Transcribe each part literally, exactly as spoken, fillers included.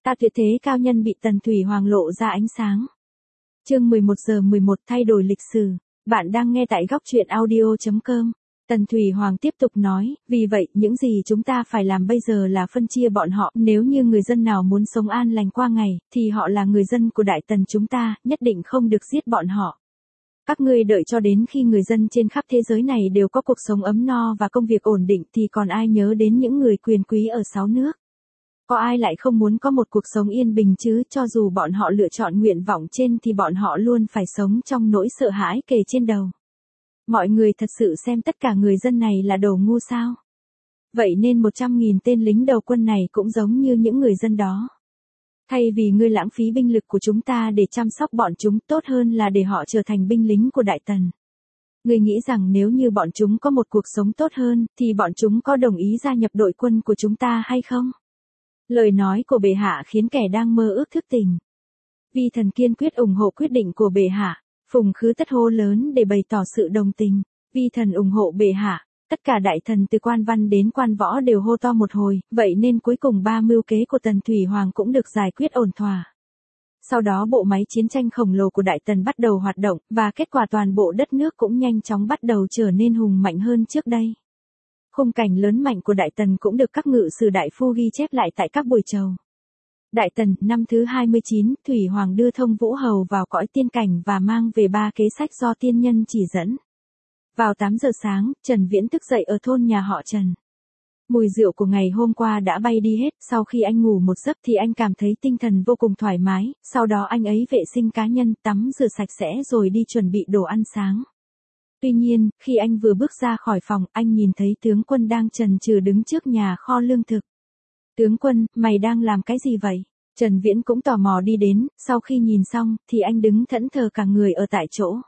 Ta tuyệt thế cao nhân bị Tần Thủy Hoàng lộ ra ánh sáng. Chương mười một giờ mười một thay đổi lịch sử. Bạn đang nghe tại góc truyện audio chấm com. Tần Thủy Hoàng tiếp tục nói, vì vậy, những gì chúng ta phải làm bây giờ là phân chia bọn họ, nếu như người dân nào muốn sống an lành qua ngày, thì họ là người dân của Đại Tần chúng ta, nhất định không được giết bọn họ. Các ngươi đợi cho đến khi người dân trên khắp thế giới này đều có cuộc sống ấm no và công việc ổn định thì còn ai nhớ đến những người quyền quý ở sáu nước. Có ai lại không muốn có một cuộc sống yên bình chứ, cho dù bọn họ lựa chọn nguyện vọng trên thì bọn họ luôn phải sống trong nỗi sợ hãi kề trên đầu. Mọi người thật sự xem tất cả người dân này là đồ ngu sao? Vậy nên một trăm nghìn tên lính đầu quân này cũng giống như những người dân đó. Thay vì ngươi lãng phí binh lực của chúng ta để chăm sóc bọn chúng, tốt hơn là để họ trở thành binh lính của Đại Tần. Ngươi nghĩ rằng nếu như bọn chúng có một cuộc sống tốt hơn, thì bọn chúng có đồng ý gia nhập đội quân của chúng ta hay không? Lời nói của bệ hạ khiến kẻ đang mơ ước thức tỉnh. Vi thần kiên quyết ủng hộ quyết định của bệ hạ. Phùng Khứ tất hô lớn để bày tỏ sự đồng tình. Vi thần ủng hộ bệ hạ. Tất cả đại thần từ quan văn đến quan võ đều hô to một hồi, vậy nên cuối cùng ba mưu kế của Tần Thủy Hoàng cũng được giải quyết ổn thỏa. Sau đó bộ máy chiến tranh khổng lồ của Đại Tần bắt đầu hoạt động, và kết quả toàn bộ đất nước cũng nhanh chóng bắt đầu trở nên hùng mạnh hơn trước đây. Khung cảnh lớn mạnh của Đại Tần cũng được các ngự sử đại phu ghi chép lại tại các buổi chầu. Đại Tần, năm thứ hai mươi chín, Thủy Hoàng đưa Thông Vũ Hầu vào cõi tiên cảnh và mang về ba kế sách do tiên nhân chỉ dẫn. Vào tám giờ sáng, Trần Viễn thức dậy ở thôn nhà họ Trần. Mùi rượu của ngày hôm qua đã bay đi hết, sau khi anh ngủ một giấc thì anh cảm thấy tinh thần vô cùng thoải mái, sau đó anh ấy vệ sinh cá nhân, tắm rửa sạch sẽ rồi đi chuẩn bị đồ ăn sáng. Tuy nhiên, khi anh vừa bước ra khỏi phòng, anh nhìn thấy tướng quân đang chần chừ đứng trước nhà kho lương thực. Tướng quân, mày đang làm cái gì vậy? Trần Viễn cũng tò mò đi đến, sau khi nhìn xong, thì anh đứng thẫn thờ cả người ở tại chỗ.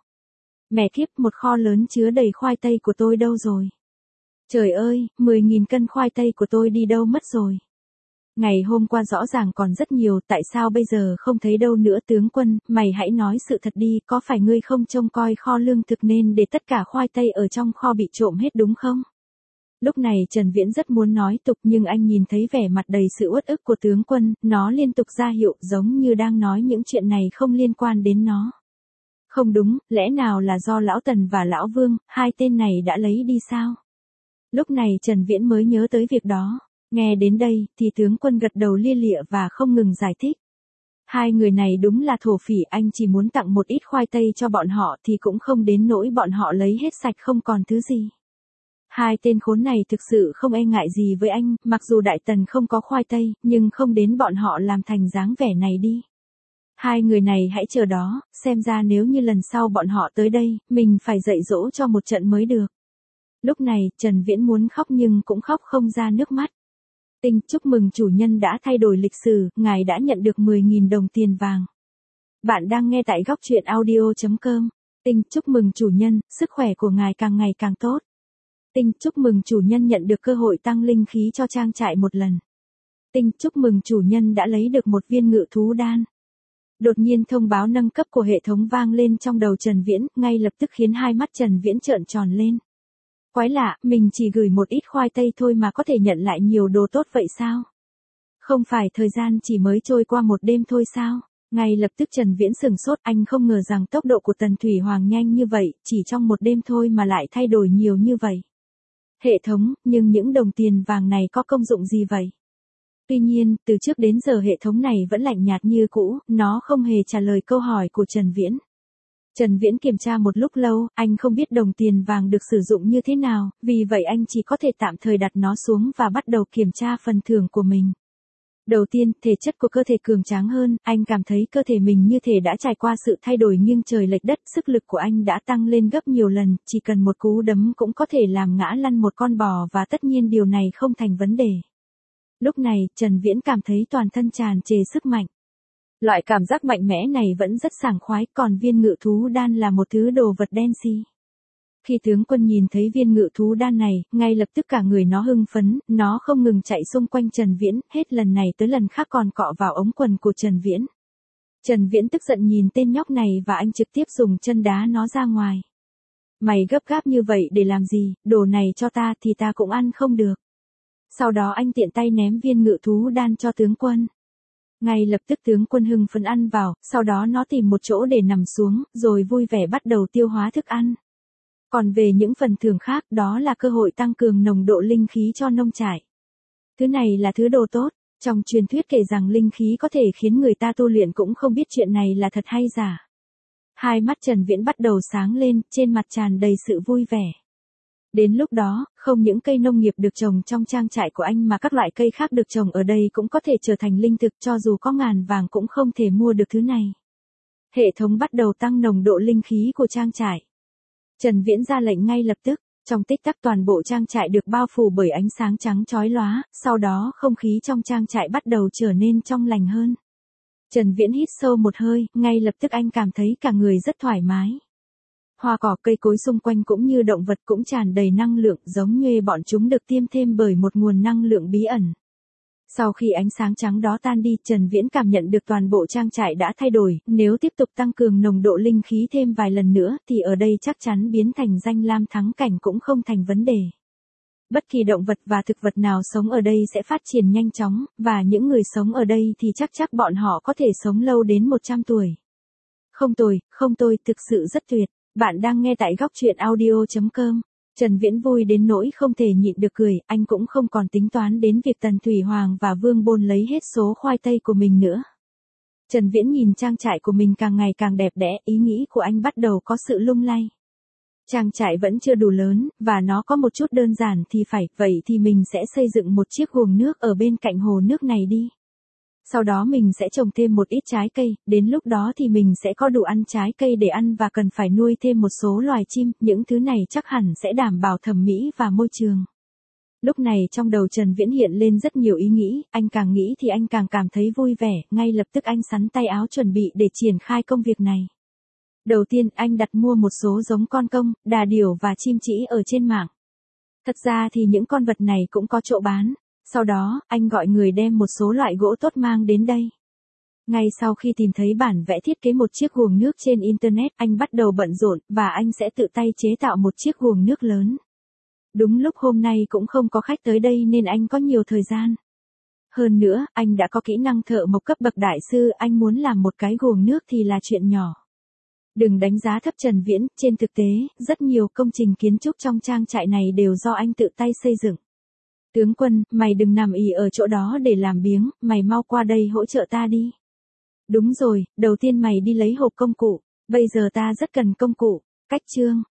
Mẹ kiếp, một kho lớn chứa đầy khoai tây của tôi đâu rồi? Trời ơi, mười nghìn cân khoai tây của tôi đi đâu mất rồi? Ngày hôm qua rõ ràng còn rất nhiều, tại sao bây giờ không thấy đâu nữa tướng quân, mày hãy nói sự thật đi, có phải ngươi không trông coi kho lương thực nên để tất cả khoai tây ở trong kho bị trộm hết đúng không? Lúc này Trần Viễn rất muốn nói tục nhưng anh nhìn thấy vẻ mặt đầy sự uất ức của tướng quân, nó liên tục ra hiệu giống như đang nói những chuyện này không liên quan đến nó. Không đúng, lẽ nào là do Lão Tần và Lão Vương, hai tên này đã lấy đi sao? Lúc này Trần Viễn mới nhớ tới việc đó. Nghe đến đây, thì tướng quân gật đầu lia lịa và không ngừng giải thích. Hai người này đúng là thổ phỉ, anh chỉ muốn tặng một ít khoai tây cho bọn họ thì cũng không đến nỗi bọn họ lấy hết sạch không còn thứ gì. Hai tên khốn này thực sự không e ngại gì với anh, mặc dù Đại Tần không có khoai tây, nhưng không đến bọn họ làm thành dáng vẻ này đi. Hai người này hãy chờ đó, xem ra nếu như lần sau bọn họ tới đây, mình phải dạy dỗ cho một trận mới được. Lúc này, Trần Viễn muốn khóc nhưng cũng khóc không ra nước mắt. Tinh, chúc mừng chủ nhân đã thay đổi lịch sử, ngài đã nhận được mười nghìn đồng tiền vàng. Bạn đang nghe tại góc truyện audio chấm com. Tinh, chúc mừng chủ nhân, sức khỏe của ngài càng ngày càng tốt. Tinh, chúc mừng chủ nhân nhận được cơ hội tăng linh khí cho trang trại một lần. Tinh, chúc mừng chủ nhân đã lấy được một viên ngự thú đan. Đột nhiên thông báo nâng cấp của hệ thống vang lên trong đầu Trần Viễn, ngay lập tức khiến hai mắt Trần Viễn trợn tròn lên. Quái lạ, mình chỉ gửi một ít khoai tây thôi mà có thể nhận lại nhiều đồ tốt vậy sao? Không phải thời gian chỉ mới trôi qua một đêm thôi sao? Ngay lập tức Trần Viễn sửng sốt, anh không ngờ rằng tốc độ của Tần Thủy Hoàng nhanh như vậy, chỉ trong một đêm thôi mà lại thay đổi nhiều như vậy. Hệ thống, nhưng những đồng tiền vàng này có công dụng gì vậy? Tuy nhiên, từ trước đến giờ hệ thống này vẫn lạnh nhạt như cũ, nó không hề trả lời câu hỏi của Trần Viễn. Trần Viễn kiểm tra một lúc lâu, anh không biết đồng tiền vàng được sử dụng như thế nào, vì vậy anh chỉ có thể tạm thời đặt nó xuống và bắt đầu kiểm tra phần thưởng của mình. Đầu tiên, thể chất của cơ thể cường tráng hơn, anh cảm thấy cơ thể mình như thể đã trải qua sự thay đổi nghiêng trời lệch đất, sức lực của anh đã tăng lên gấp nhiều lần, chỉ cần một cú đấm cũng có thể làm ngã lăn một con bò và tất nhiên điều này không thành vấn đề. Lúc này, Trần Viễn cảm thấy toàn thân tràn trề sức mạnh. Loại cảm giác mạnh mẽ này vẫn rất sảng khoái, còn viên ngự thú đan là một thứ đồ vật đen xì. Khi tướng quân nhìn thấy viên ngự thú đan này, ngay lập tức cả người nó hưng phấn, nó không ngừng chạy xung quanh Trần Viễn, hết lần này tới lần khác còn cọ vào ống quần của Trần Viễn. Trần Viễn tức giận nhìn tên nhóc này và anh trực tiếp dùng chân đá nó ra ngoài. Mày gấp gáp như vậy để làm gì, đồ này cho ta thì ta cũng ăn không được. Sau đó anh tiện tay ném viên ngự thú đan cho tướng quân. Ngay lập tức tướng quân hưng phấn ăn vào, sau đó nó tìm một chỗ để nằm xuống, rồi vui vẻ bắt đầu tiêu hóa thức ăn. Còn về những phần thưởng khác, đó là cơ hội tăng cường nồng độ linh khí cho nông trại. Thứ này là thứ đồ tốt, trong truyền thuyết kể rằng linh khí có thể khiến người ta tu luyện, cũng không biết chuyện này là thật hay giả. Hai mắt Trần Viễn bắt đầu sáng lên, trên mặt tràn đầy sự vui vẻ. Đến lúc đó, không những cây nông nghiệp được trồng trong trang trại của anh mà các loại cây khác được trồng ở đây cũng có thể trở thành linh thực, cho dù có ngàn vàng cũng không thể mua được thứ này. Hệ thống bắt đầu tăng nồng độ linh khí của trang trại. Trần Viễn ra lệnh ngay lập tức, trong tích tắc toàn bộ trang trại được bao phủ bởi ánh sáng trắng chói lóa, sau đó không khí trong trang trại bắt đầu trở nên trong lành hơn. Trần Viễn hít sâu một hơi, ngay lập tức anh cảm thấy cả người rất thoải mái. Hoa cỏ cây cối xung quanh cũng như động vật cũng tràn đầy năng lượng, giống như bọn chúng được tiêm thêm bởi một nguồn năng lượng bí ẩn. Sau khi ánh sáng trắng đó tan đi, Trần Viễn cảm nhận được toàn bộ trang trại đã thay đổi, nếu tiếp tục tăng cường nồng độ linh khí thêm vài lần nữa thì ở đây chắc chắn biến thành danh lam thắng cảnh cũng không thành vấn đề. Bất kỳ động vật và thực vật nào sống ở đây sẽ phát triển nhanh chóng, và những người sống ở đây thì chắc chắc bọn họ có thể sống lâu đến một trăm tuổi. Không tồi, không tồi, thực sự rất tuyệt. Bạn đang nghe tại góc truyện audio chấm com. Trần Viễn vui đến nỗi không thể nhịn được cười, anh cũng không còn tính toán đến việc Tần Thủy Hoàng và Vương Bôn lấy hết số khoai tây của mình nữa. Trần Viễn nhìn trang trại của mình càng ngày càng đẹp đẽ, ý nghĩ của anh bắt đầu có sự lung lay. Trang trại vẫn chưa đủ lớn, và nó có một chút đơn giản thì phải, vậy thì mình sẽ xây dựng một chiếc guồng nước ở bên cạnh hồ nước này đi. Sau đó mình sẽ trồng thêm một ít trái cây, đến lúc đó thì mình sẽ có đủ ăn trái cây để ăn và cần phải nuôi thêm một số loài chim, những thứ này chắc hẳn sẽ đảm bảo thẩm mỹ và môi trường. Lúc này trong đầu Trần Viễn hiện lên rất nhiều ý nghĩ, anh càng nghĩ thì anh càng cảm thấy vui vẻ, ngay lập tức anh xắn tay áo chuẩn bị để triển khai công việc này. Đầu tiên anh đặt mua một số giống con công, đà điểu và chim trĩ ở trên mạng. Thật ra thì những con vật này cũng có chỗ bán. Sau đó, anh gọi người đem một số loại gỗ tốt mang đến đây. Ngay sau khi tìm thấy bản vẽ thiết kế một chiếc guồng nước trên Internet, anh bắt đầu bận rộn, và anh sẽ tự tay chế tạo một chiếc guồng nước lớn. Đúng lúc hôm nay cũng không có khách tới đây nên anh có nhiều thời gian. Hơn nữa, anh đã có kỹ năng thợ mộc cấp bậc đại sư, anh muốn làm một cái guồng nước thì là chuyện nhỏ. Đừng đánh giá thấp Trần Viễn, trên thực tế, rất nhiều công trình kiến trúc trong trang trại này đều do anh tự tay xây dựng. Tướng quân, mày đừng nằm ì ở chỗ đó để làm biếng, mày mau qua đây hỗ trợ ta đi. Đúng rồi, đầu tiên mày đi lấy hộp công cụ, bây giờ ta rất cần công cụ. Cách chương,